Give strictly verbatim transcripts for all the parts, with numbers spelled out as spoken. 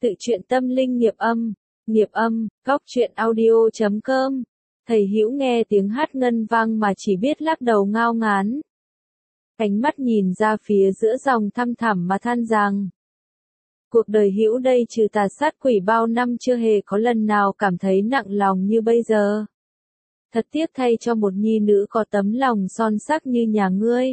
Tự truyện tâm linh nghiệp âm, nghiệp âm, góc truyện audio chấm com. Thầy Hữu nghe tiếng hát ngân vang mà chỉ biết lắc đầu ngao ngán. Ánh mắt nhìn ra phía giữa dòng thăm thẳm mà than rằng. Cuộc đời Hữu đây trừ tà sát quỷ bao năm chưa hề có lần nào cảm thấy nặng lòng như bây giờ. Thật tiếc thay cho một nhi nữ có tấm lòng son sắc như nhà ngươi.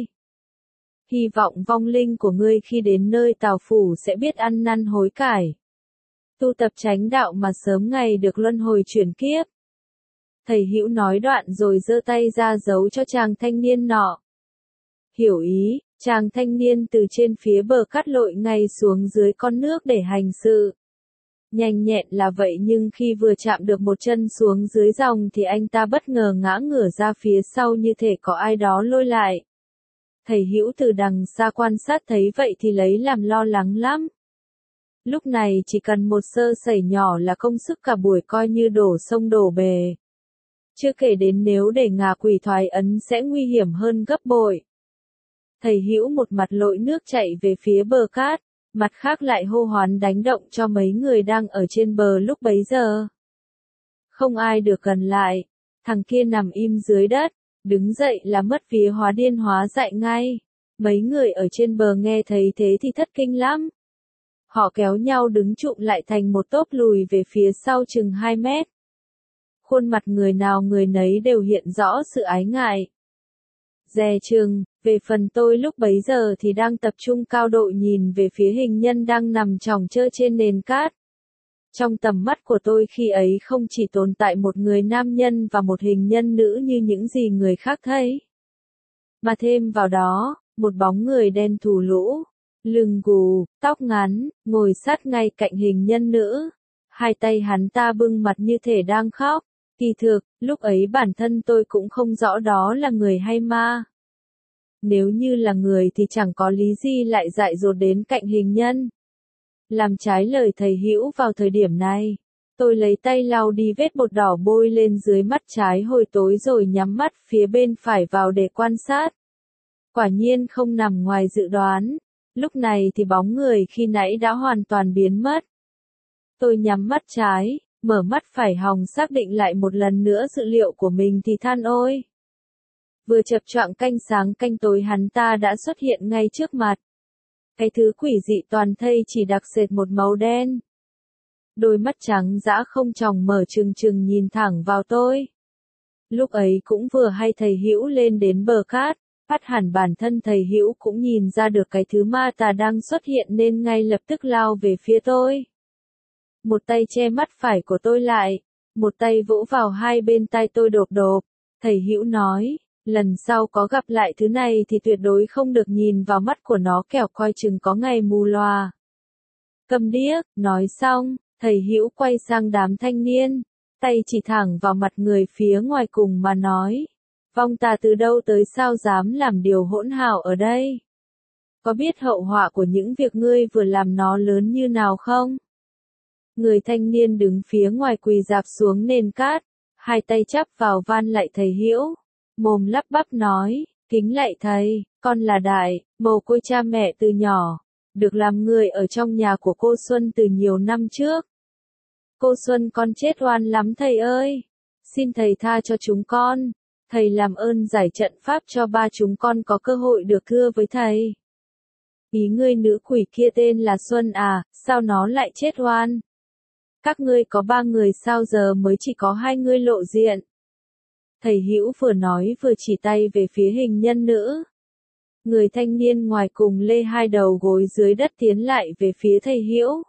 Hy vọng vong linh của ngươi khi đến nơi tào phủ sẽ biết ăn năn hối cải. Tu tập chánh đạo mà sớm ngày được luân hồi chuyển kiếp. Thầy Hữu nói đoạn rồi giơ tay ra giấu cho chàng thanh niên nọ. Hiểu ý, chàng thanh niên từ trên phía bờ cát lội ngay xuống dưới con nước để hành sự. Nhanh nhẹn là vậy nhưng khi vừa chạm được một chân xuống dưới dòng thì anh ta bất ngờ ngã ngửa ra phía sau như thể có ai đó lôi lại. Thầy Hữu từ đằng xa quan sát thấy vậy thì lấy làm lo lắng lắm. Lúc này chỉ cần một sơ sẩy nhỏ là công sức cả buổi coi như đổ sông đổ bề. Chưa kể đến nếu để ngà quỷ thoái ấn sẽ nguy hiểm hơn gấp bội. Thầy Hữu một mặt lội nước chạy về phía bờ cát, mặt khác lại hô hoán đánh động cho mấy người đang ở trên bờ lúc bấy giờ. Không ai được gần lại, thằng kia nằm im dưới đất, đứng dậy là mất vía hóa điên hóa dại ngay. Mấy người ở trên bờ nghe thấy thế thì thất kinh lắm. Họ kéo nhau đứng trụm lại thành một tốp lùi về phía sau chừng hai mét. Khuôn mặt người nào người nấy đều hiện rõ sự ái ngại. Dè chừng, về phần tôi lúc bấy giờ thì đang tập trung cao độ nhìn về phía hình nhân đang nằm chòng chơ trên nền cát. Trong tầm mắt của tôi khi ấy không chỉ tồn tại một người nam nhân và một hình nhân nữ như những gì người khác thấy. Mà thêm vào đó, một bóng người đen thù lũ, lưng gù, tóc ngắn, ngồi sát ngay cạnh hình nhân nữ. Hai tay hắn ta bưng mặt như thể đang khóc. Kỳ thực, lúc ấy bản thân tôi cũng không rõ đó là người hay ma. Nếu như là người thì chẳng có lý gì lại dại dột đến cạnh hình nhân. Làm trái lời thầy Hữu vào thời điểm này, tôi lấy tay lau đi vết bột đỏ bôi lên dưới mắt trái hồi tối rồi nhắm mắt phía bên phải vào để quan sát. Quả nhiên không nằm ngoài dự đoán, lúc này thì bóng người khi nãy đã hoàn toàn biến mất. Tôi nhắm mắt trái, mở mắt phải hòng xác định lại một lần nữa dự liệu của mình thì than ôi. Vừa chập choạng canh sáng canh tối hắn ta đã xuất hiện ngay trước mặt. Cái thứ quỷ dị toàn thây chỉ đặc sệt một màu đen. Đôi mắt trắng dã không tròng mở trừng trừng nhìn thẳng vào tôi. Lúc ấy cũng vừa hay thầy Hữu lên đến bờ cát, phát hẳn bản thân thầy Hữu cũng nhìn ra được cái thứ ma tà đang xuất hiện nên ngay lập tức lao về phía tôi. Một tay che mắt phải của tôi lại, một tay vỗ vào hai bên tai tôi độp độp. Thầy Hữu nói, lần sau có gặp lại thứ này thì tuyệt đối không được nhìn vào mắt của nó kẻo coi chừng có ngày mù loà. Câm điếc, nói xong, thầy Hữu quay sang đám thanh niên, tay chỉ thẳng vào mặt người phía ngoài cùng mà nói, vong tà từ đâu tới sao dám làm điều hỗn hào ở đây? Có biết hậu họa của những việc ngươi vừa làm nó lớn như nào không? Người thanh niên đứng phía ngoài quỳ rạp xuống nền cát, hai tay chắp vào van lạy thầy Hữu, mồm lắp bắp nói, kính lạy thầy, con là Đại, mồ côi cha mẹ từ nhỏ, được làm người ở trong nhà của cô Xuân từ nhiều năm trước. Cô Xuân con chết oan lắm thầy ơi, xin thầy tha cho chúng con, thầy làm ơn giải trận pháp cho ba chúng con có cơ hội được thưa với thầy. Ý ngươi nữ quỷ kia tên là Xuân à, sao nó lại chết oan? Các ngươi có ba người sao giờ mới chỉ có hai ngươi lộ diện? Thầy Hữu vừa nói vừa chỉ tay về phía hình nhân nữ. Người thanh niên ngoài cùng lê hai đầu gối dưới đất tiến lại về phía thầy Hữu.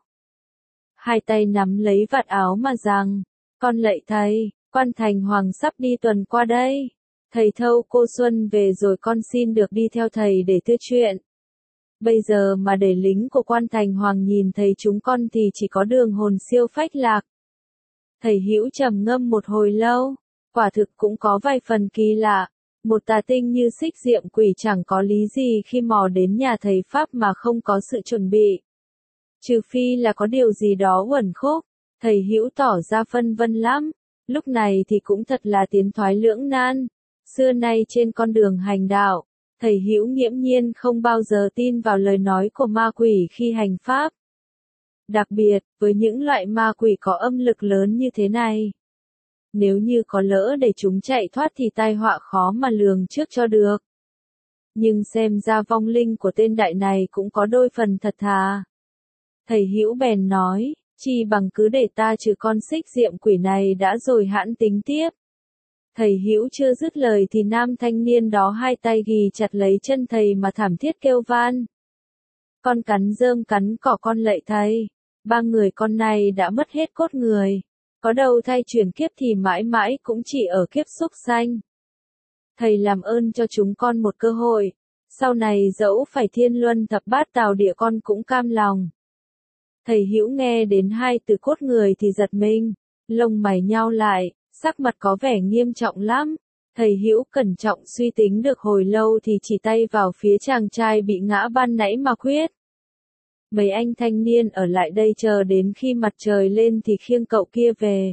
Hai tay nắm lấy vạt áo mà rằng, con lạy thầy, quan thành hoàng sắp đi tuần qua đây. Thầy thâu cô Xuân về rồi con xin được đi theo thầy để thưa chuyện. Bây giờ mà để lính của quan thành hoàng nhìn thấy chúng con thì chỉ có đường hồn siêu phách lạc. Thầy Hữu trầm ngâm một hồi lâu, quả thực cũng có vài phần kỳ lạ. Một tà tinh như Xích Diệm Quỷ chẳng có lý gì khi mò đến nhà thầy Pháp mà không có sự chuẩn bị. Trừ phi là có điều gì đó uẩn khúc, thầy Hữu tỏ ra phân vân lắm. Lúc này thì cũng thật là tiến thoái lưỡng nan. Xưa nay trên con đường hành đạo, thầy Hữu nghiễm nhiên không bao giờ tin vào lời nói của ma quỷ khi hành pháp. Đặc biệt, với những loại ma quỷ có âm lực lớn như thế này. Nếu như có lỡ để chúng chạy thoát thì tai họa khó mà lường trước cho được. Nhưng xem ra vong linh của tên đại này cũng có đôi phần thật thà. Thầy Hữu bèn nói, chi bằng cứ để ta trừ con xích diệm quỷ này đã rồi hẵn tính tiếp. Thầy Hữu chưa dứt lời thì nam thanh niên đó hai tay ghì chặt lấy chân thầy mà thảm thiết kêu van. Con cắn rơm cắn cỏ con lạy thầy, ba người con này đã mất hết cốt người. Có đâu thay chuyển kiếp thì mãi mãi cũng chỉ ở kiếp súc sanh. Thầy làm ơn cho chúng con một cơ hội, sau này dẫu phải thiên luân thập bát tào địa con cũng cam lòng. Thầy Hữu nghe đến hai từ cốt người thì giật mình, lông mày nhao lại, sắc mặt có vẻ nghiêm trọng lắm. Thầy Hữu cẩn trọng suy tính được hồi lâu thì chỉ tay vào phía chàng trai bị ngã ban nãy mà quyết. Mấy anh thanh niên ở lại đây chờ đến khi mặt trời lên thì khiêng cậu kia về.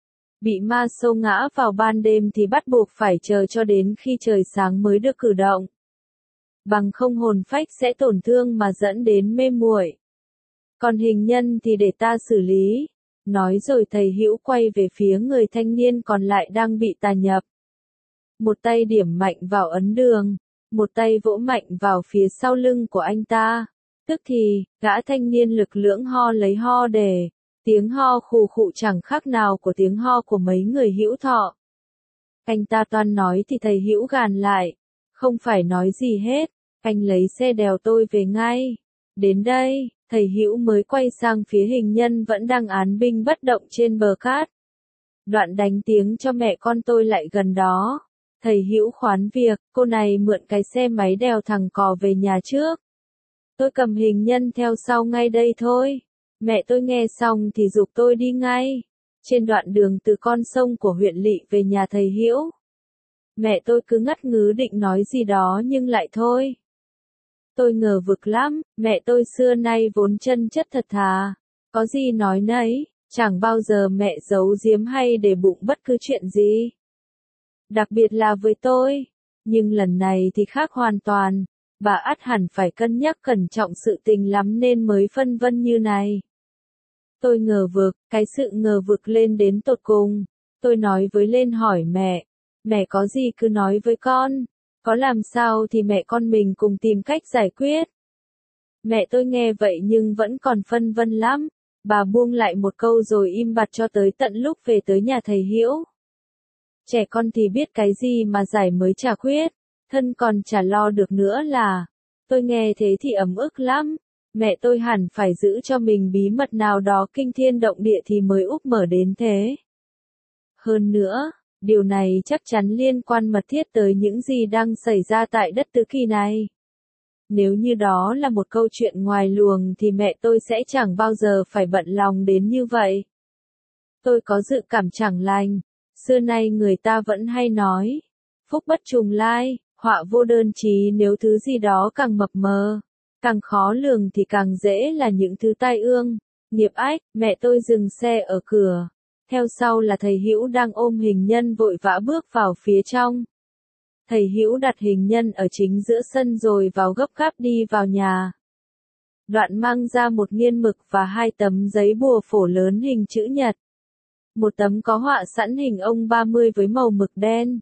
Bị ma sâu ngã vào ban đêm thì bắt buộc phải chờ cho đến khi trời sáng mới được cử động. Bằng không hồn phách sẽ tổn thương mà dẫn đến mê muội. Còn hình nhân thì để ta xử lý. Nói rồi thầy Hữu quay về phía người thanh niên còn lại đang bị tà nhập. Một tay điểm mạnh vào ấn đường, một tay vỗ mạnh vào phía sau lưng của anh ta. Tức thì, gã thanh niên lực lưỡng ho lấy ho để, tiếng ho khù khụ chẳng khác nào của tiếng ho của mấy người Hữu thọ. Anh ta toan nói thì thầy Hữu gàn lại, không phải nói gì hết, anh lấy xe đèo tôi về ngay. Đến đây, thầy Hữu mới quay sang phía hình nhân vẫn đang án binh bất động trên bờ cát. Đoạn đánh tiếng cho mẹ con tôi lại gần đó. Thầy Hữu khoán việc, cô này mượn cái xe máy đèo thẳng cò về nhà trước. Tôi cầm hình nhân theo sau ngay đây thôi. Mẹ tôi nghe xong thì giục tôi đi ngay. Trên đoạn đường từ con sông của huyện lỵ về nhà thầy Hữu. Mẹ tôi cứ ngắt ngứ định nói gì đó nhưng lại thôi. Tôi ngờ vực lắm, mẹ tôi xưa nay vốn chân chất thật thà. Có gì nói nấy, chẳng bao giờ mẹ giấu giếm hay để bụng bất cứ chuyện gì. Đặc biệt là với tôi. Nhưng lần này thì khác hoàn toàn. Bà ắt hẳn phải cân nhắc cẩn trọng sự tình lắm nên mới phân vân như này. Tôi ngờ vực, cái sự ngờ vực lên đến tột cùng. Tôi nói với lên hỏi mẹ. Mẹ có gì cứ nói với con. Có làm sao thì mẹ con mình cùng tìm cách giải quyết. Mẹ tôi nghe vậy nhưng vẫn còn phân vân lắm. Bà buông lại một câu rồi im bặt cho tới tận lúc về tới nhà thầy Hữu. Trẻ con thì biết cái gì mà giải mới chả quyết. Thân còn chả lo được nữa là. Tôi nghe thế thì ấm ức lắm. Mẹ tôi hẳn phải giữ cho mình bí mật nào đó kinh thiên động địa thì mới úp mở đến thế. Hơn nữa, điều này chắc chắn liên quan mật thiết tới những gì đang xảy ra tại đất Tứ Kỳ này. Nếu như đó là một câu chuyện ngoài luồng thì mẹ tôi sẽ chẳng bao giờ phải bận lòng đến như vậy. Tôi có dự cảm chẳng lành. Xưa nay người ta vẫn hay nói. Phúc bất trùng lai, họa vô đơn chí, nếu thứ gì đó càng mập mờ, càng khó lường thì càng dễ là những thứ tai ương, nghiệp ách. Mẹ tôi dừng xe ở cửa. Theo sau là thầy Hữu đang ôm hình nhân vội vã bước vào phía trong. Thầy Hữu đặt hình nhân ở chính giữa sân rồi vào gấp gáp đi vào nhà. Đoạn mang ra một nghiên mực và hai tấm giấy bùa phổ lớn hình chữ nhật. Một tấm có họa sẵn hình ông ba mươi với màu mực đen.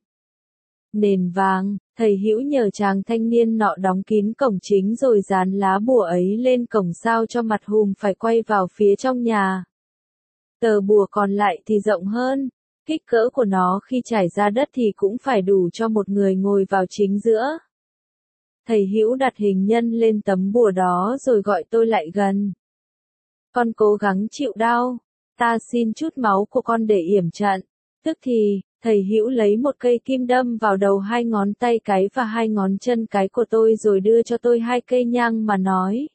Nền vàng, thầy Hữu nhờ chàng thanh niên nọ đóng kín cổng chính rồi dán lá bùa ấy lên cổng sao cho mặt hùm phải quay vào phía trong nhà. Tờ bùa còn lại thì rộng hơn, kích cỡ của nó khi trải ra đất thì cũng phải đủ cho một người ngồi vào chính giữa. Thầy Hữu đặt hình nhân lên tấm bùa đó rồi gọi tôi lại gần. Con cố gắng chịu đau, ta xin chút máu của con để yểm trận. Tức thì, thầy Hữu lấy một cây kim đâm vào đầu hai ngón tay cái và hai ngón chân cái của tôi rồi đưa cho tôi hai cây nhang mà nói.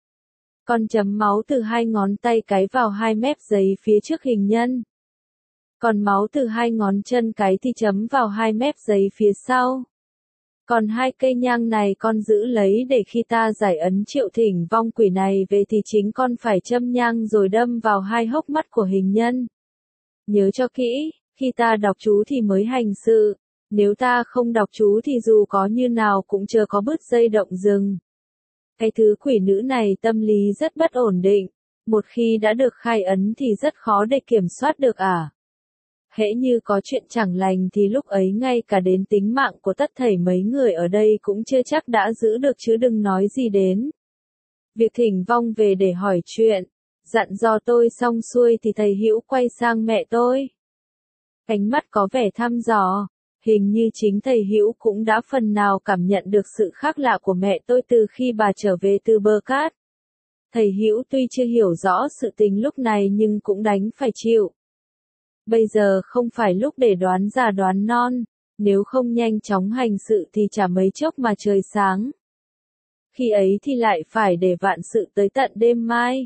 Con chấm máu từ hai ngón tay cái vào hai mép giấy phía trước hình nhân. Còn máu từ hai ngón chân cái thì chấm vào hai mép giấy phía sau. Còn hai cây nhang này con giữ lấy để khi ta giải ấn triệu thỉnh vong quỷ này về thì chính con phải châm nhang rồi đâm vào hai hốc mắt của hình nhân. Nhớ cho kỹ, khi ta đọc chú thì mới hành sự. Nếu ta không đọc chú thì dù có như nào cũng chưa có bứt dây động rừng. Cái thứ quỷ nữ này tâm lý rất bất ổn định. Một khi đã được khai ấn thì rất khó để kiểm soát được à. Hễ như có chuyện chẳng lành thì lúc ấy ngay cả đến tính mạng của tất thảy mấy người ở đây cũng chưa chắc đã giữ được chứ đừng nói gì đến việc thỉnh vong về để hỏi chuyện. Dặn dò tôi xong xuôi thì thầy Hữu quay sang mẹ tôi. Ánh mắt có vẻ thăm dò, hình như chính thầy Hữu cũng đã phần nào cảm nhận được sự khác lạ của mẹ tôi từ khi bà trở về từ bờ cát. Thầy Hữu tuy chưa hiểu rõ sự tình lúc này nhưng cũng đành phải chịu. Bây giờ không phải lúc để đoán già đoán non, nếu không nhanh chóng hành sự thì chả mấy chốc mà trời sáng. Khi ấy thì lại phải để vạn sự tới tận đêm mai.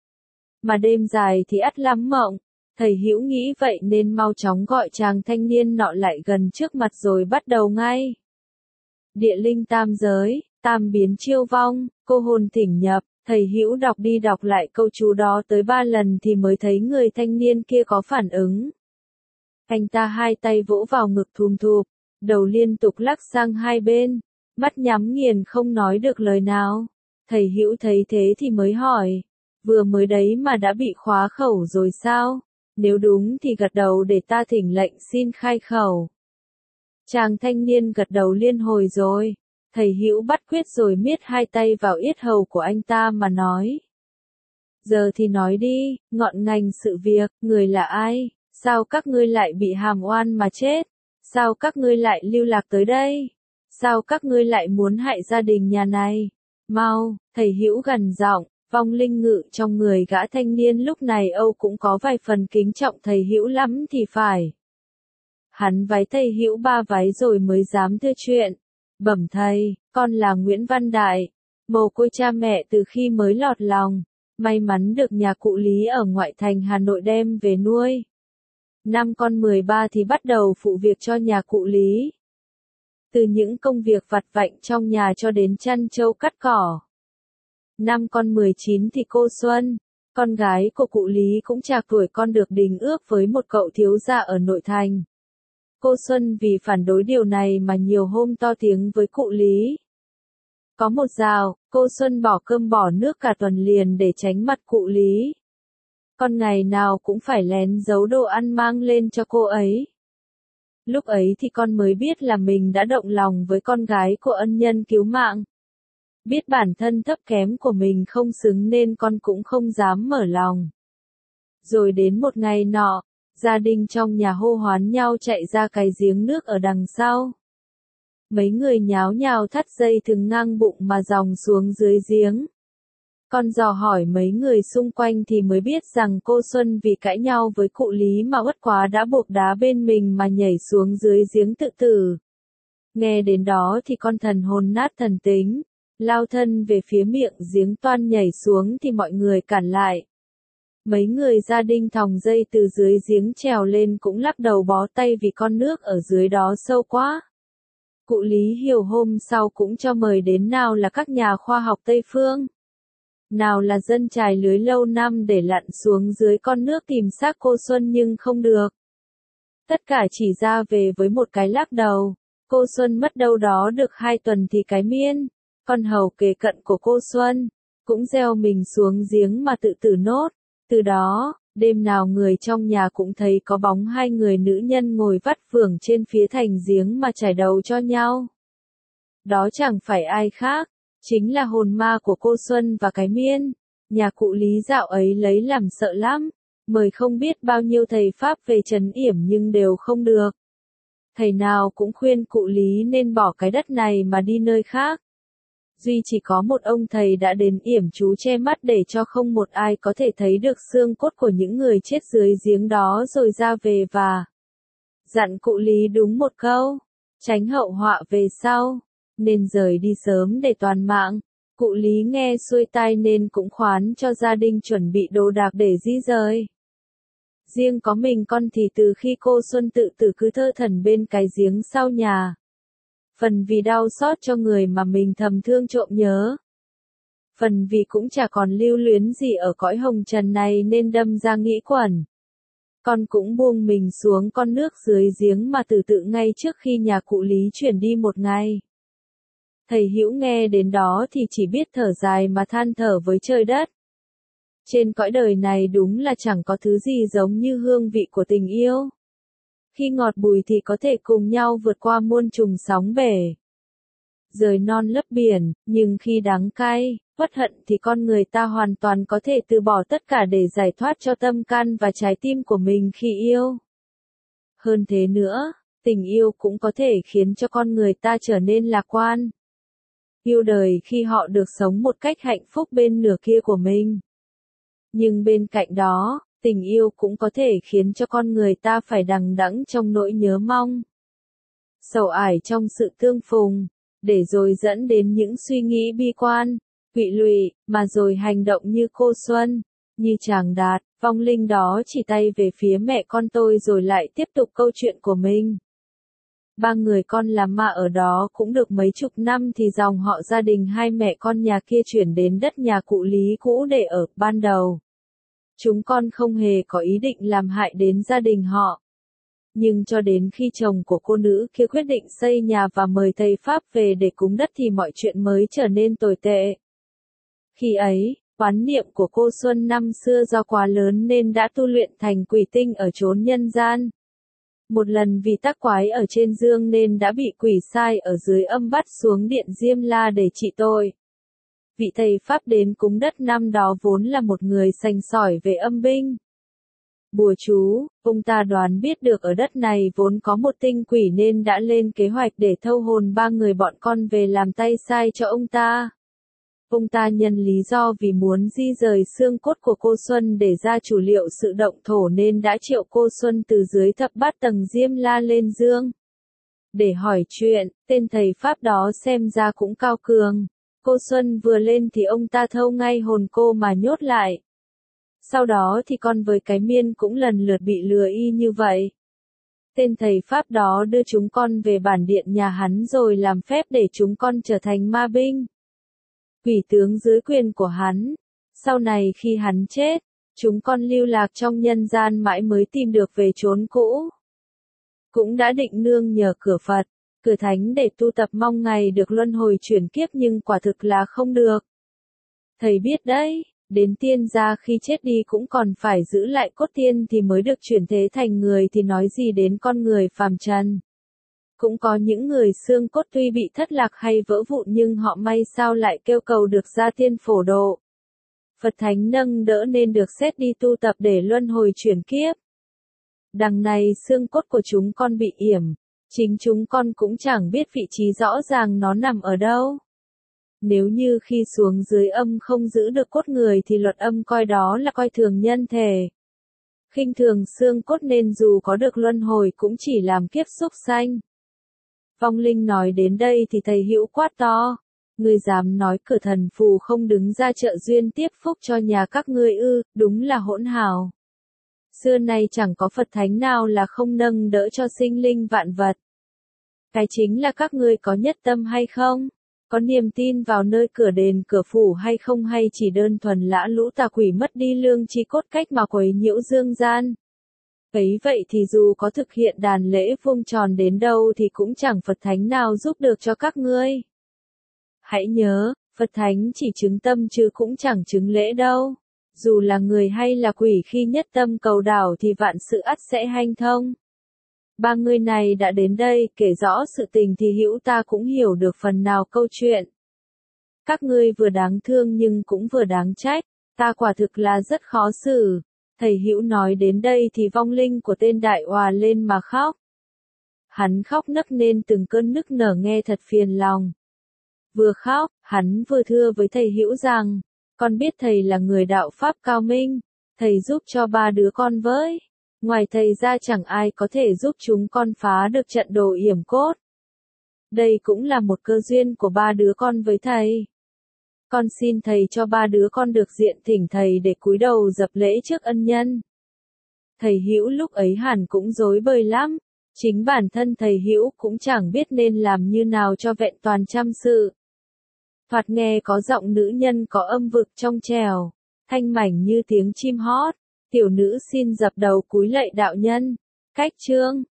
Mà đêm dài thì ắt lắm mộng, thầy Hữu nghĩ vậy nên mau chóng gọi chàng thanh niên nọ lại gần trước mặt rồi bắt đầu ngay. Địa linh tam giới, tam biến chiêu vong, cô hồn thỉnh nhập. Thầy Hữu đọc đi đọc lại câu chú đó tới ba lần thì mới thấy người thanh niên kia có phản ứng. Anh ta hai tay vỗ vào ngực thùm thụp, đầu liên tục lắc sang hai bên, mắt nhắm nghiền không nói được lời nào. Thầy Hữu thấy thế thì mới hỏi, vừa mới đấy mà đã bị khóa khẩu rồi sao? Nếu đúng thì gật đầu để ta thỉnh lệnh xin khai khẩu. Chàng thanh niên gật đầu liên hồi rồi. Thầy Hữu bắt quyết rồi miết hai tay vào yết hầu của anh ta mà nói. Giờ thì nói đi, ngọn ngành sự việc, người là ai? Sao các ngươi lại bị hàm oan mà chết? Sao các ngươi lại lưu lạc tới đây? Sao các ngươi lại muốn hại gia đình nhà này? Mau, thầy Hữu gằn giọng, vong linh ngự trong người gã thanh niên lúc này Âu cũng có vài phần kính trọng thầy Hữu lắm thì phải. Hắn váy thầy Hữu ba váy rồi mới dám thưa chuyện. Bẩm thầy, con là Nguyễn Văn Đại, mồ côi cha mẹ từ khi mới lọt lòng, may mắn được nhà cụ Lý ở ngoại thành Hà Nội đem về nuôi. Năm con mười ba thì bắt đầu phụ việc cho nhà cụ Lý. Từ những công việc vặt vãnh trong nhà cho đến chăn trâu cắt cỏ. Năm con mười chín thì cô Xuân, con gái của cụ Lý cũng trạc tuổi con được đình ước với một cậu thiếu gia ở nội thành. Cô Xuân vì phản đối điều này mà nhiều hôm to tiếng với cụ Lý. Có một dạo, cô Xuân bỏ cơm bỏ nước cả tuần liền để tránh mặt cụ Lý. Con ngày nào cũng phải lén giấu đồ ăn mang lên cho cô ấy. Lúc ấy thì con mới biết là mình đã động lòng với con gái của ân nhân cứu mạng. Biết bản thân thấp kém của mình không xứng nên con cũng không dám mở lòng. Rồi đến một ngày nọ, gia đình trong nhà hô hoán nhau chạy ra cái giếng nước ở đằng sau. Mấy người nháo nhào thắt dây thừng ngang bụng mà dòng xuống dưới giếng. Con dò hỏi mấy người xung quanh thì mới biết rằng cô Xuân vì cãi nhau với cụ Lý mà uất quá đã buộc đá bên mình mà nhảy xuống dưới giếng tự tử. Nghe đến đó thì con thần hồn nát thần tính, lao thân về phía miệng giếng toan nhảy xuống thì mọi người cản lại. Mấy người gia đình thòng dây từ dưới giếng trèo lên cũng lắc đầu bó tay vì con nước ở dưới đó sâu quá. Cụ Lý hiểu hôm sau cũng cho mời đến nào là các nhà khoa học Tây Phương, nào là dân chài lưới lâu năm để lặn xuống dưới con nước tìm xác cô Xuân nhưng không được. Tất cả chỉ ra về với một cái lắc đầu. Cô Xuân mất đâu đó được hai tuần thì cái Miên, con hầu kề cận của cô Xuân, cũng gieo mình xuống giếng mà tự tử nốt. Từ đó, đêm nào người trong nhà cũng thấy có bóng hai người nữ nhân ngồi vắt phưởng trên phía thành giếng mà chải đầu cho nhau. Đó chẳng phải ai khác, chính là hồn ma của cô Xuân và cái Miên. Nhà cụ Lý dạo ấy lấy làm sợ lắm, mời không biết bao nhiêu thầy Pháp về trấn yểm nhưng đều không được. Thầy nào cũng khuyên cụ Lý nên bỏ cái đất này mà đi nơi khác. Duy chỉ có một ông thầy đã đến yểm chú che mắt để cho không một ai có thể thấy được xương cốt của những người chết dưới giếng đó rồi ra về và dặn cụ Lý đúng một câu, tránh hậu họa về sau, nên rời đi sớm để toàn mạng. Cụ Lý nghe xuôi tai nên cũng khoán cho gia đình chuẩn bị đồ đạc để di rời. Riêng có mình con thì từ khi cô Xuân tự tử cứ thơ thẩn bên cái giếng sau nhà. Phần vì đau xót cho người mà mình thầm thương trộm nhớ. Phần vì cũng chả còn lưu luyến gì ở cõi hồng trần này nên đâm ra nghĩ quẩn. Con cũng buông mình xuống con nước dưới giếng mà tự tự ngay trước khi nhà cụ Lý chuyển đi một ngày. Thầy Hữu nghe đến đó thì chỉ biết thở dài mà than thở với trời đất. Trên cõi đời này đúng là chẳng có thứ gì giống như hương vị của tình yêu. Khi ngọt bùi thì có thể cùng nhau vượt qua muôn trùng sóng bể. Rời non lấp biển, nhưng khi đắng cay, uất hận thì con người ta hoàn toàn có thể từ bỏ tất cả để giải thoát cho tâm can và trái tim của mình khi yêu. Hơn thế nữa, tình yêu cũng có thể khiến cho con người ta trở nên lạc quan. Yêu đời khi họ được sống một cách hạnh phúc bên nửa kia của mình. Nhưng bên cạnh đó, tình yêu cũng có thể khiến cho con người ta phải đằng đẵng trong nỗi nhớ mong. Sầu ải trong sự tương phùng, để rồi dẫn đến những suy nghĩ bi quan, quỵ lụy, mà rồi hành động như cô Xuân, như chàng Đạt, vong linh đó chỉ tay về phía mẹ con tôi rồi lại tiếp tục câu chuyện của mình. Ba người con làm ma ở đó cũng được mấy chục năm thì dòng họ gia đình hai mẹ con nhà kia chuyển đến đất nhà cụ Lý cũ để ở. Ban đầu, chúng con không hề có ý định làm hại đến gia đình họ. Nhưng cho đến khi chồng của cô nữ kia quyết định xây nhà và mời thầy Pháp về để cúng đất thì mọi chuyện mới trở nên tồi tệ. Khi ấy, oán niệm của cô Xuân năm xưa do quá lớn nên đã tu luyện thành quỷ tinh ở chốn nhân gian. Một lần vì tác quái ở trên dương nên đã bị quỷ sai ở dưới âm bắt xuống điện Diêm La để trị tội. Vị thầy Pháp đến cúng đất năm đó vốn là một người sành sỏi về âm binh. Bùa chú, ông ta đoán biết được ở đất này vốn có một tinh quỷ nên đã lên kế hoạch để thâu hồn ba người bọn con về làm tay sai cho ông ta. Ông ta nhân lý do vì muốn di rời xương cốt của cô Xuân để ra chủ liệu sự động thổ nên đã triệu cô Xuân từ dưới thập bát tầng Diêm La lên dương. Để hỏi chuyện, tên thầy Pháp đó xem ra cũng cao cường. Cô Xuân vừa lên thì ông ta thâu ngay hồn cô mà nhốt lại. Sau đó thì con với cái miên cũng lần lượt bị lừa y như vậy. Tên thầy Pháp đó đưa chúng con về bản điện nhà hắn rồi làm phép để chúng con trở thành ma binh. Quỷ tướng dưới quyền của hắn. Sau này khi hắn chết, chúng con lưu lạc trong nhân gian mãi mới tìm được về chốn cũ. Cũng đã định nương nhờ cửa Phật, cửa Thánh để tu tập mong ngày được luân hồi chuyển kiếp nhưng quả thực là không được. Thầy biết đấy, đến tiên gia khi chết đi cũng còn phải giữ lại cốt tiên thì mới được chuyển thế thành người thì nói gì đến con người phàm trần. Cũng có những người xương cốt tuy bị thất lạc hay vỡ vụn nhưng họ may sao lại kêu cầu được ra tiên phổ độ. Phật Thánh nâng đỡ nên được xét đi tu tập để luân hồi chuyển kiếp. Đằng này xương cốt của chúng con bị yểm, chính chúng con cũng chẳng biết vị trí rõ ràng nó nằm ở đâu. Nếu như khi xuống dưới âm không giữ được cốt người thì luật âm coi đó là coi thường nhân thể. Khinh thường xương cốt nên dù có được luân hồi cũng chỉ làm kiếp súc sanh. Vong linh nói đến đây thì thầy Hữu quát to. Ngươi dám nói cửa thần phù không đứng ra trợ duyên tiếp phúc cho nhà các ngươi ư, đúng là hỗn hào. Xưa nay chẳng có Phật Thánh nào là không nâng đỡ cho sinh linh vạn vật. Cái chính là các ngươi có nhất tâm hay không? Có niềm tin vào nơi cửa đền cửa phủ hay không hay chỉ đơn thuần lã lũ tà quỷ mất đi lương tri cốt cách mà quấy nhiễu dương gian. Ấy vậy thì dù có thực hiện đàn lễ vuông tròn đến đâu thì cũng chẳng Phật Thánh nào giúp được cho các ngươi. Hãy nhớ, Phật Thánh chỉ chứng tâm chứ cũng chẳng chứng lễ đâu. Dù là người hay là quỷ khi nhất tâm cầu đảo thì vạn sự ắt sẽ hanh thông. Ba người này đã đến đây kể rõ sự tình thì Hữu ta cũng hiểu được phần nào câu chuyện. Các ngươi vừa đáng thương nhưng cũng vừa đáng trách, ta quả thực là rất khó xử. Thầy Hữu nói đến đây thì vong linh của tên đại òa lên mà khóc. Hắn khóc nấc nên từng cơn nức nở nghe thật phiền lòng. Vừa khóc, hắn vừa thưa với thầy Hữu rằng, con biết thầy là người đạo pháp cao minh, thầy giúp cho ba đứa con với. Ngoài thầy ra chẳng ai có thể giúp chúng con phá được trận đồ yểm cốt. Đây cũng là một cơ duyên của ba đứa con với thầy. Con xin thầy cho ba đứa con được diện thỉnh thầy để cúi đầu dập lễ trước ân nhân. Thầy Hữu lúc ấy hẳn cũng rối bời lắm, chính bản thân thầy Hữu cũng chẳng biết nên làm như nào cho vẹn toàn trăm sự. Thoạt nghe có giọng nữ nhân có âm vực trong trèo, thanh mảnh như tiếng chim hót, tiểu nữ xin dập đầu cúi lạy đạo nhân. Cách chương